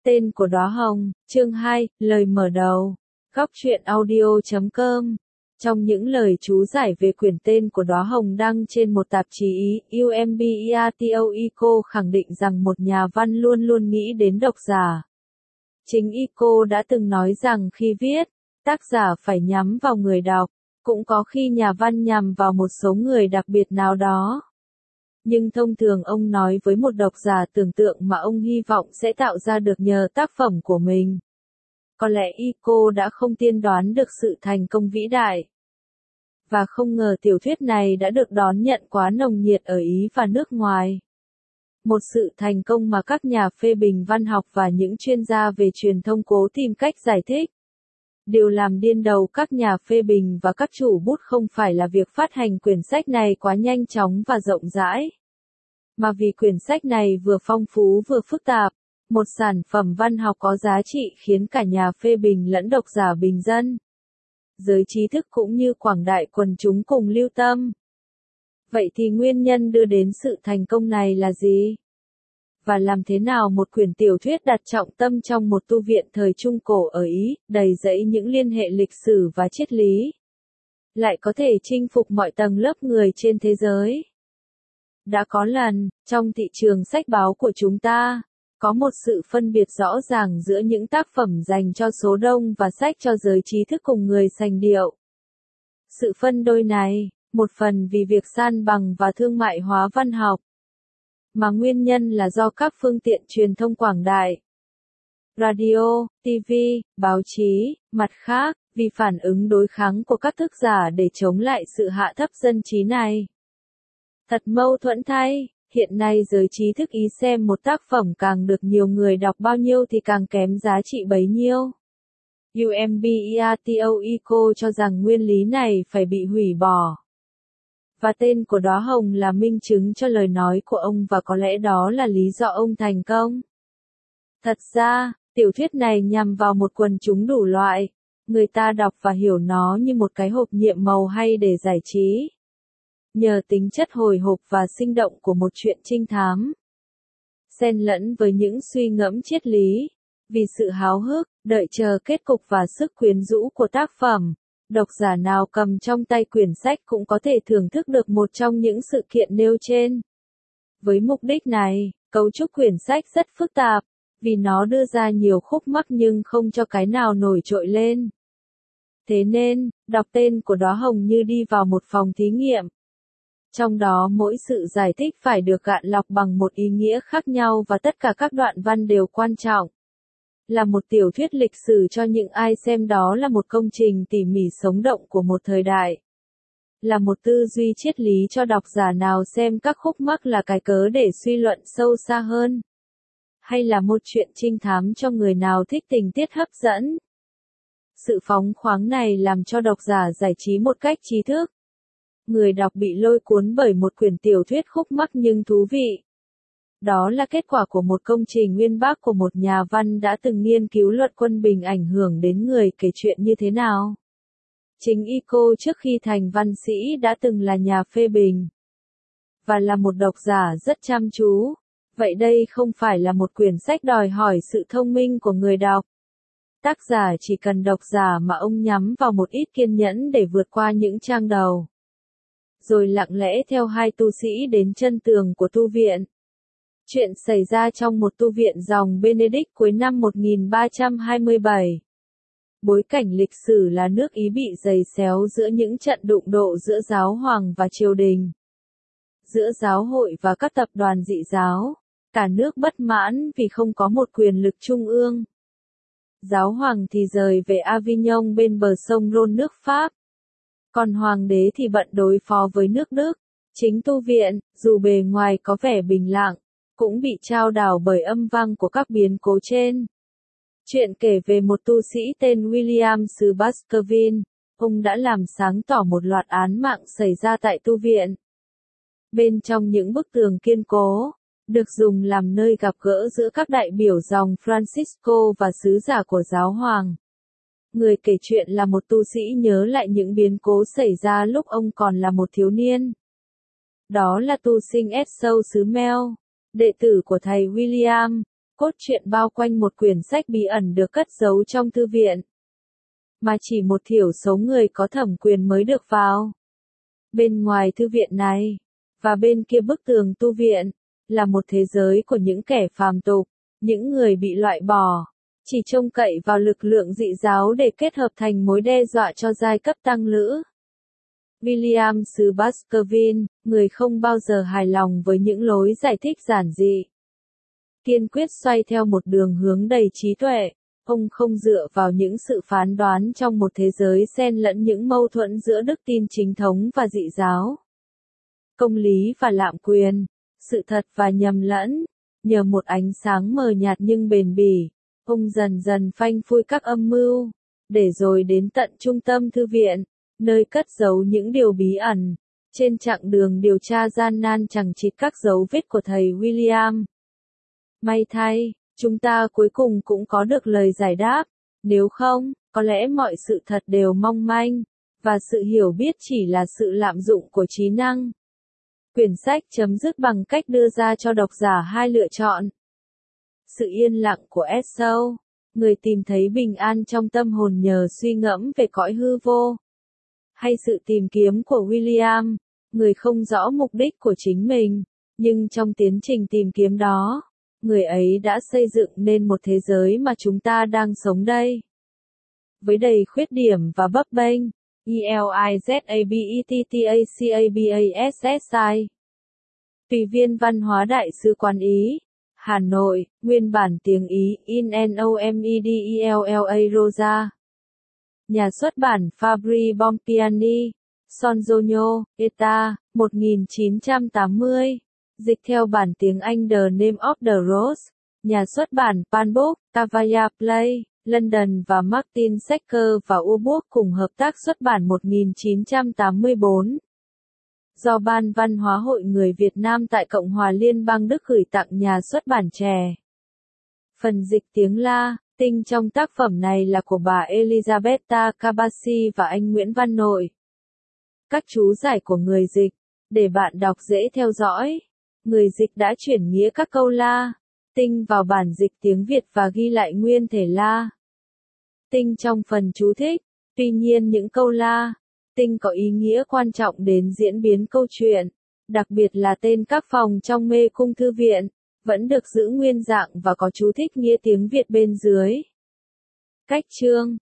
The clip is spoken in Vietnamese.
Tên của đóa hồng, chương 2, lời mở đầu. Góc truyện audio.com. Trong những lời chú giải về quyển Tên của đóa hồng đăng trên một tạp chí UMBERTO, Eco khẳng định rằng một nhà văn luôn luôn nghĩ đến độc giả. Chính Eco đã từng nói rằng khi viết, tác giả phải nhắm vào người đọc, cũng có khi nhà văn nhằm vào một số người đặc biệt nào đó. Nhưng thông thường ông nói với một độc giả tưởng tượng mà ông hy vọng sẽ tạo ra được nhờ tác phẩm của mình. Có lẽ Eco đã không tiên đoán được sự thành công vĩ đại. Và không ngờ tiểu thuyết này đã được đón nhận quá nồng nhiệt ở Ý và nước ngoài. Một sự thành công mà các nhà phê bình văn học và những chuyên gia về truyền thông cố tìm cách giải thích. Điều làm điên đầu các nhà phê bình và các chủ bút không phải là việc phát hành quyển sách này quá nhanh chóng và rộng rãi, mà vì quyển sách này vừa phong phú vừa phức tạp, một sản phẩm văn học có giá trị khiến cả nhà phê bình lẫn độc giả bình dân, giới trí thức cũng như quảng đại quần chúng cùng lưu tâm. Vậy thì nguyên nhân đưa đến sự thành công này là gì? Và làm thế nào một quyển tiểu thuyết đặt trọng tâm trong một tu viện thời Trung Cổ ở Ý, đầy dẫy những liên hệ lịch sử và triết lý, lại có thể chinh phục mọi tầng lớp người trên thế giới? Đã có lần, trong thị trường sách báo của chúng ta, có một sự phân biệt rõ ràng giữa những tác phẩm dành cho số đông và sách cho giới trí thức cùng người sành điệu. Sự phân đôi này, một phần vì việc san bằng và thương mại hóa văn học, mà nguyên nhân là do các phương tiện truyền thông quảng đại, radio, TV, báo chí, mặt khác, vì phản ứng đối kháng của các thức giả để chống lại sự hạ thấp dân trí này. Thật mâu thuẫn thay, hiện nay giới trí thức Ý xem một tác phẩm càng được nhiều người đọc bao nhiêu thì càng kém giá trị bấy nhiêu. UMBERTO Eco cho rằng nguyên lý này phải bị hủy bỏ. Và Tên của đóa hồng là minh chứng cho lời nói của ông và có lẽ đó là lý do ông thành công. Thật ra, tiểu thuyết này nhằm vào một quần chúng đủ loại, người ta đọc và hiểu nó như một cái hộp nhiệm màu hay để giải trí. Nhờ tính chất hồi hộp và sinh động của một truyện trinh thám, xen lẫn với những suy ngẫm triết lý, vì sự háo hức, đợi chờ kết cục và sức quyến rũ của tác phẩm, độc giả nào cầm trong tay quyển sách cũng có thể thưởng thức được một trong những sự kiện nêu trên. Với mục đích này, cấu trúc quyển sách rất phức tạp, vì nó đưa ra nhiều khúc mắc nhưng không cho cái nào nổi trội lên. Thế nên, đọc Tên của đóa hồng như đi vào một phòng thí nghiệm. Trong đó mỗi sự giải thích phải được gạn lọc bằng một ý nghĩa khác nhau và tất cả các đoạn văn đều quan trọng. Là một tiểu thuyết lịch sử cho những ai xem đó là một công trình tỉ mỉ sống động của một thời đại. Là một tư duy triết lý cho độc giả nào xem các khúc mắc là cái cớ để suy luận sâu xa hơn. Hay là một truyện trinh thám cho người nào thích tình tiết hấp dẫn. Sự phóng khoáng này làm cho độc giả giải trí một cách trí thức. Người đọc bị lôi cuốn bởi một quyển tiểu thuyết khúc mắc nhưng thú vị. Đó là kết quả của một công trình uyên bác của một nhà văn đã từng nghiên cứu luật quân bình ảnh hưởng đến người kể chuyện như thế nào. Chính Eco trước khi thành văn sĩ đã từng là nhà phê bình, và là một độc giả rất chăm chú. Vậy đây không phải là một quyển sách đòi hỏi sự thông minh của người đọc. Tác giả chỉ cần độc giả mà ông nhắm vào một ít kiên nhẫn để vượt qua những trang đầu. Rồi lặng lẽ theo hai tu sĩ đến chân tường của tu viện. Chuyện xảy ra trong một tu viện dòng Benedict cuối năm 1327. Bối cảnh lịch sử là nước Ý bị giày xéo giữa những trận đụng độ giữa giáo hoàng và triều đình, giữa giáo hội và các tập đoàn dị giáo. Cả nước bất mãn vì không có một quyền lực trung ương. Giáo hoàng thì rời về Avignon bên bờ sông Rhône nước Pháp. Còn hoàng đế thì bận đối phó với nước Đức. Chính tu viện, dù bề ngoài có vẻ bình lặng, cũng bị chao đảo bởi âm vang của các biến cố trên. Chuyện kể về một tu sĩ tên William xứ Baskerville. Ông đã làm sáng tỏ một loạt án mạng xảy ra tại tu viện. Bên trong những bức tường kiên cố, được dùng làm nơi gặp gỡ giữa các đại biểu dòng Francisco và sứ giả của giáo hoàng. Người kể chuyện là một tu sĩ nhớ lại những biến cố xảy ra lúc ông còn là một thiếu niên. Đó là tu sinh Esau xứ Mel, đệ tử của thầy William. Cốt truyện bao quanh một quyển sách bí ẩn được cất giấu trong thư viện, mà chỉ một thiểu số người có thẩm quyền mới được vào. Bên ngoài thư viện này, và bên kia bức tường tu viện, là một thế giới của những kẻ phàm tục, những người bị loại bỏ, chỉ trông cậy vào lực lượng dị giáo để kết hợp thành mối đe dọa cho giai cấp tăng lữ. William xứ Baskerville, người không bao giờ hài lòng với những lối giải thích giản dị, kiên quyết xoay theo một đường hướng đầy trí tuệ. Ông không dựa vào những sự phán đoán trong một thế giới xen lẫn những mâu thuẫn giữa đức tin chính thống và dị giáo, công lý và lạm quyền, sự thật và nhầm lẫn. Nhờ một ánh sáng mờ nhạt nhưng bền bỉ, ông dần dần phanh phui các âm mưu, để rồi đến tận trung tâm thư viện, nơi cất giấu những điều bí ẩn. Trên chặng đường điều tra gian nan chằng chịt các dấu vết của thầy William, may thay, chúng ta cuối cùng cũng có được lời giải đáp. Nếu không, có lẽ mọi sự thật đều mong manh, và sự hiểu biết chỉ là sự lạm dụng của trí năng. Quyển sách chấm dứt bằng cách đưa ra cho độc giả hai lựa chọn. Sự yên lặng của Esau, người tìm thấy bình an trong tâm hồn nhờ suy ngẫm về cõi hư vô. Hay sự tìm kiếm của William, người không rõ mục đích của chính mình, nhưng trong tiến trình tìm kiếm đó, người ấy đã xây dựng nên một thế giới mà chúng ta đang sống đây. Với đầy khuyết điểm và bấp bênh. ELIZABETTACABASSI. Tùy viên văn hóa Đại sứ quán Ý, Hà Nội, nguyên bản tiếng Ý in NOMEDELLA Rosa. Nhà xuất bản Fabri Bompiani, Sonzogno, ETA, 1980. Dịch theo bản tiếng Anh The Name of the Rose. Nhà xuất bản Panbook, Cavaya Play, London và Martin Sacker và U-Book cùng hợp tác xuất bản 1984. Do Ban Văn hóa Hội Người Việt Nam tại Cộng hòa Liên bang Đức gửi tặng nhà xuất bản trẻ. Phần dịch tiếng Latin trong tác phẩm này là của bà Elisabetta Cabassi và anh Nguyễn Văn Nội. Các chú giải của người dịch, để bạn đọc dễ theo dõi. Người dịch đã chuyển nghĩa các câu Latin vào bản dịch tiếng Việt và ghi lại nguyên thể Latin trong phần chú thích. Tuy nhiên những câu Latin có ý nghĩa quan trọng đến diễn biến câu chuyện, đặc biệt là tên các phòng trong mê cung thư viện, vẫn được giữ nguyên dạng và có chú thích nghĩa tiếng Việt bên dưới. Cách chương